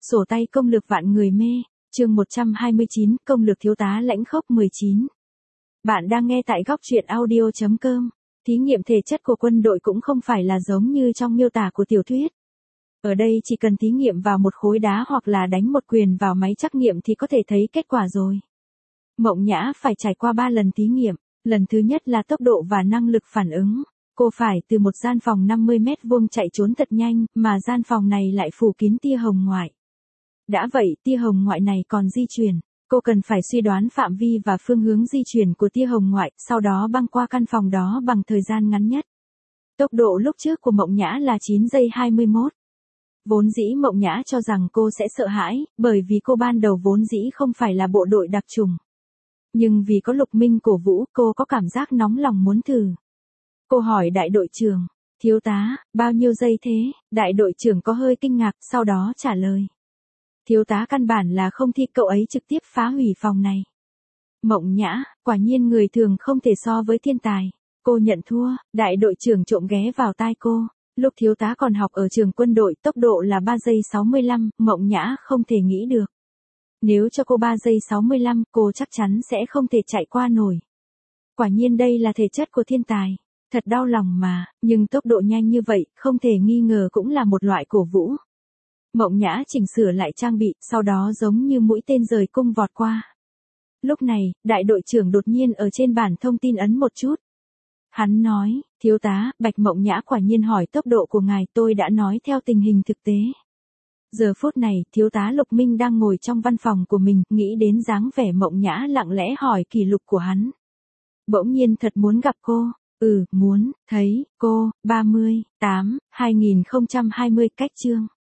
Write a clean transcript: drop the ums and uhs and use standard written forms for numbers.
Sổ tay công lược vạn người mê, chương 129, công lược thiếu tá lãnh khốc 19. Bạn đang nghe tại góc truyện audio.com. Thí nghiệm thể chất của quân đội cũng không phải là giống như trong miêu tả của tiểu thuyết. Ở đây chỉ cần thí nghiệm vào một khối đá hoặc là đánh một quyền vào máy trắc nghiệm thì có thể thấy kết quả rồi. Mộng Nhã phải trải qua 3 lần thí nghiệm. Lần thứ nhất là tốc độ và năng lực phản ứng. Cô phải từ một gian phòng 50 mét vuông chạy trốn thật nhanh, mà gian phòng này lại phủ kín tia hồng ngoại. Đã vậy, tia hồng ngoại này còn di chuyển. Cô cần phải suy đoán phạm vi và phương hướng di chuyển của tia hồng ngoại, sau đó băng qua căn phòng đó bằng thời gian ngắn nhất. Tốc độ lúc trước của Mộng Nhã là 9 giây 21. Vốn dĩ Mộng Nhã cho rằng cô sẽ sợ hãi, bởi vì cô ban đầu vốn dĩ không phải là bộ đội đặc chủng. Nhưng vì có Lục Minh cổ vũ, cô có cảm giác nóng lòng muốn thử. Cô hỏi đại đội trưởng, thiếu tá, bao nhiêu giây thế? Đại đội trưởng có hơi kinh ngạc, sau đó trả lời. Thiếu tá căn bản là không thi, cậu ấy trực tiếp phá hủy phòng này. Mộng Nhã, quả nhiên người thường không thể so với thiên tài. Cô nhận thua, đại đội trưởng trộm ghé vào tai cô. Lúc thiếu tá còn học ở trường quân đội, tốc độ là 3 giây 65, Mộng Nhã không thể nghĩ được. Nếu cho cô 3 giây 65, cô chắc chắn sẽ không thể chạy qua nổi. Quả nhiên đây là thể chất của thiên tài. Thật đau lòng mà, nhưng tốc độ nhanh như vậy, không thể nghi ngờ cũng là một loại cổ vũ. Mộng Nhã chỉnh sửa lại trang bị, sau đó giống như mũi tên rời cung vọt qua. Lúc này, đại đội trưởng đột nhiên ở trên bản thông tin ấn một chút. Hắn nói, thiếu tá, Bạch Mộng Nhã quả nhiên hỏi tốc độ của ngài, tôi đã nói theo tình hình thực tế. Giờ phút này, thiếu tá Lục Minh đang ngồi trong văn phòng của mình, nghĩ đến dáng vẻ Mộng Nhã lặng lẽ hỏi kỷ lục của hắn. Bỗng nhiên thật muốn gặp cô. Muốn, thấy, cô, 38, 2020 cách chương.